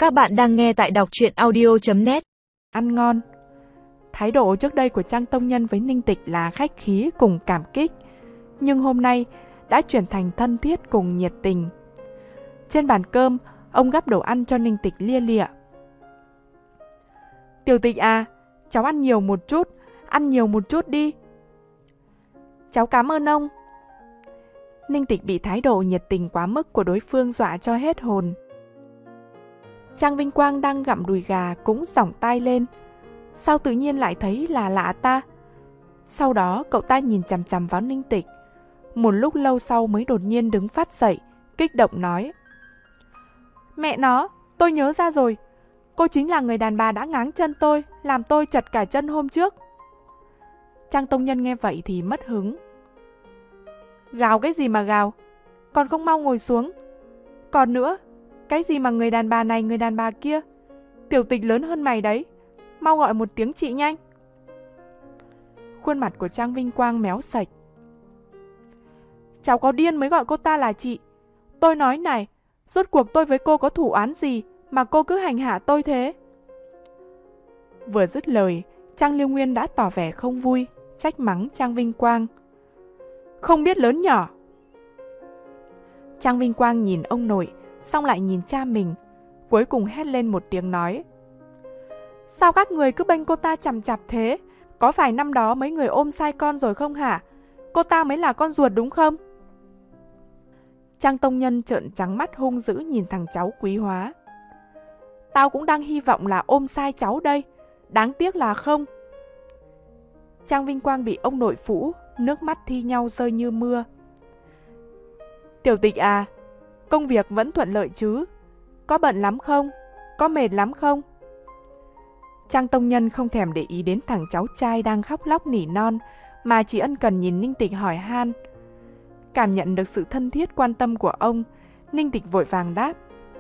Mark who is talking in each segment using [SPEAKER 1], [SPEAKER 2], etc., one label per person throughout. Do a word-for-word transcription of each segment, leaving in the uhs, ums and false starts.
[SPEAKER 1] Các bạn đang nghe tại đọc truyện audio chấm net.
[SPEAKER 2] Ăn ngon. Thái độ trước đây của Trang Tông Nhân với Ninh Tịch là khách khí cùng cảm kích, nhưng hôm nay đã chuyển thành thân thiết cùng nhiệt tình. Trên bàn cơm, ông gắp đồ ăn cho Ninh Tịch lia lịa. Tiểu Tịch à, cháu ăn nhiều một chút, ăn nhiều một chút đi. Cháu cảm ơn ông. Ninh Tịch bị thái độ nhiệt tình quá mức của đối phương dọa cho hết hồn. Trang Vinh Quang đang gặm đùi gà cũng giỏng tai lên. Sao tự nhiên lại thấy là lạ ta? Sau đó cậu ta nhìn chằm chằm vào Ninh Tịch. Một lúc lâu sau mới đột nhiên đứng phát dậy, kích động nói: Mẹ nó, tôi nhớ ra rồi. Cô chính là người đàn bà đã ngáng chân tôi, làm tôi chật cả chân hôm trước. Trang Tông Nhân nghe vậy thì mất hứng. Gào cái gì mà gào? Còn không mau ngồi xuống. Còn nữa, cái gì mà người đàn bà này người đàn bà kia? Tiểu Tịch lớn hơn mày đấy. Mau gọi một tiếng chị nhanh. Khuôn mặt của Trang Vinh Quang méo sạch. Cháu có điên mới gọi cô ta là chị. Tôi nói này, rốt cuộc tôi với cô có thủ án gì mà cô cứ hành hạ tôi thế? Vừa dứt lời, Trang Liêu Nguyên đã tỏ vẻ không vui, trách mắng Trang Vinh Quang. Không biết lớn nhỏ. Trang Vinh Quang nhìn ông nội, xong lại nhìn cha mình, cuối cùng hét lên một tiếng nói: Sao các người cứ bênh cô ta chằm chặp thế? Có phải năm đó mấy người ôm sai con rồi không hả? Cô ta mới là con ruột đúng không? Trang Tông Nhân trợn trắng mắt hung dữ nhìn thằng cháu Quý Hóa. Tao cũng đang hy vọng là ôm sai cháu đây, đáng tiếc là không. Trang Vinh Quang bị ông nội phũ, nước mắt thi nhau rơi như mưa. Tiểu Tịch à, công việc vẫn thuận lợi chứ? Có bận lắm không? Có mệt lắm không? Trang Tông Nhân không thèm để ý đến thằng cháu trai đang khóc lóc nỉ non, mà chỉ ân cần nhìn Ninh Tịch hỏi han. Cảm nhận được sự thân thiết quan tâm của ông, Ninh Tịch vội vàng đáp: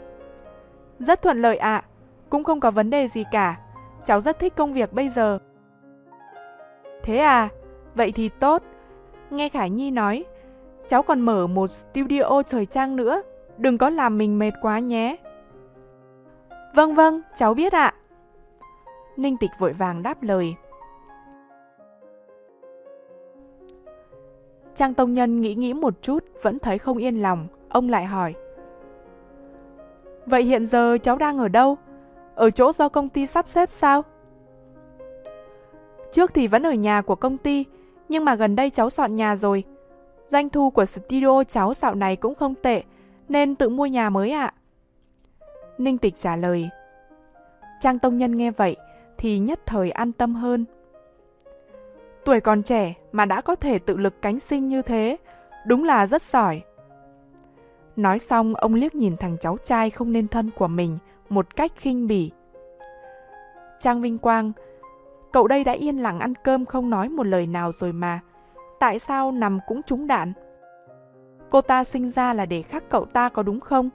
[SPEAKER 2] Rất thuận lợi ạ, à, cũng không có vấn đề gì cả. Cháu rất thích công việc bây giờ. Thế à, vậy thì tốt. Nghe Khải Nhi nói, cháu còn mở một studio thời trang nữa, đừng có làm mình mệt quá nhé. Vâng vâng, cháu biết ạ. Ninh Tịch vội vàng đáp lời. Trang Tông Nhân nghĩ nghĩ một chút, vẫn thấy không yên lòng, ông lại hỏi: Vậy hiện giờ cháu đang ở đâu? Ở chỗ do công ty sắp xếp sao? Trước thì vẫn ở nhà của công ty, nhưng mà gần đây cháu dọn nhà rồi. Doanh thu của studio cháu dạo này cũng không tệ, nên tự mua nhà mới ạ. Ninh Tịch trả lời. Trang Tông Nhân nghe vậy thì nhất thời an tâm hơn. Tuổi còn trẻ mà đã có thể tự lực cánh sinh như thế, đúng là rất giỏi. Nói xong, ông liếc nhìn thằng cháu trai không nên thân của mình một cách khinh bỉ. Trang Vinh Quang, cậu đây đã yên lặng ăn cơm không nói một lời nào rồi mà, tại sao nằm cũng trúng đạn? Cô ta sinh ra là để khắc cậu ta có đúng không?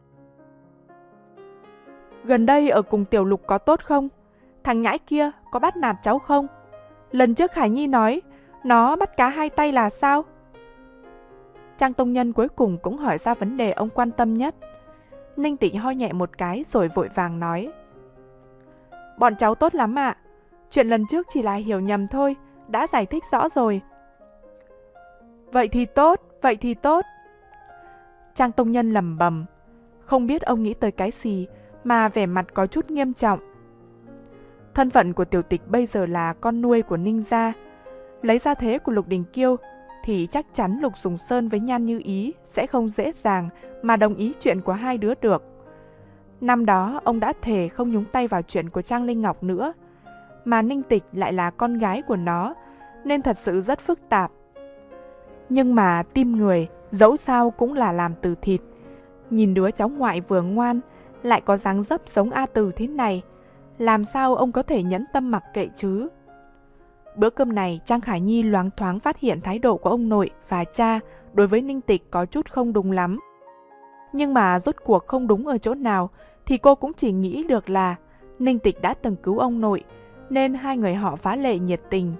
[SPEAKER 2] Gần đây ở cùng Tiểu Lục có tốt không? Thằng nhãi kia có bắt nạt cháu không? Lần trước Khải Nhi nói nó bắt cá hai tay là sao? Trang Tông Nhân cuối cùng cũng hỏi ra vấn đề ông quan tâm nhất. Ninh Tịch ho nhẹ một cái rồi vội vàng nói: Bọn cháu tốt lắm ạ. Chuyện lần trước chỉ là hiểu nhầm thôi, đã giải thích rõ rồi. Vậy thì tốt, vậy thì tốt. Trang Tông Nhân lẩm bẩm, không biết ông nghĩ tới cái gì mà vẻ mặt có chút nghiêm trọng. Thân phận của Tiểu Tịch bây giờ là con nuôi của Ninh gia. Lấy ra thế của Lục Đình Kiêu thì chắc chắn Lục Sùng Sơn với Nhan Như Ý sẽ không dễ dàng mà đồng ý chuyện của hai đứa được. Năm đó ông đã thề không nhúng tay vào chuyện của Trang Linh Ngọc nữa, mà Ninh Tịch lại là con gái của nó, nên thật sự rất phức tạp. Nhưng mà tim người dẫu sao cũng là làm từ thịt. Nhìn đứa cháu ngoại vừa ngoan lại có dáng dấp giống A Từ thế này, làm sao ông có thể nhẫn tâm mặc kệ chứ? Bữa cơm này, Trang Khải Nhi loáng thoáng phát hiện thái độ của ông nội và cha đối với Ninh Tịch có chút không đúng lắm. Nhưng mà rốt cuộc không đúng ở chỗ nào thì cô cũng chỉ nghĩ được là Ninh Tịch đã từng cứu ông nội, nên hai người họ phá lệ nhiệt tình.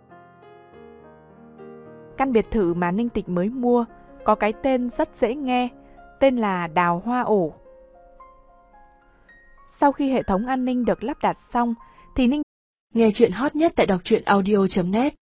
[SPEAKER 2] Căn biệt thự mà Ninh Tịch mới mua có cái tên rất dễ nghe, tên là Đào Hoa Ổ. Sau khi hệ thống an ninh được lắp đặt xong, thì Ninh
[SPEAKER 1] nghe chuyện hot nhất tại đọc truyện audio chấm net